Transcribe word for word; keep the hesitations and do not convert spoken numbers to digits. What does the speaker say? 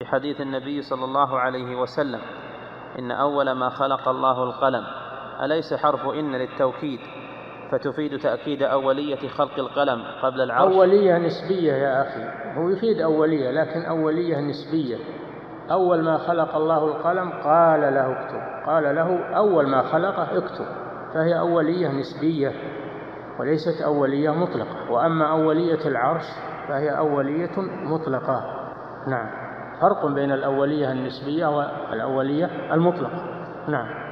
بحديث النبي صلى الله عليه وسلم: إن أول ما خلق الله القلم، أليس حرف إن للتوكيد فتفيد تأكيد أولية خلق القلم قبل العرش؟ أولية نسبية يا أخي، هو يفيد أولية لكن أولية نسبية. أول ما خلق الله القلم قال له اكتب، قال له أول ما خلقه اكتب، فهي أولية نسبية وليست أولية مطلقة. وأما أولية العرش فهي أولية مطلقة. نعم، فرق بين الأولية النسبية والأولية المطلقة. نعم.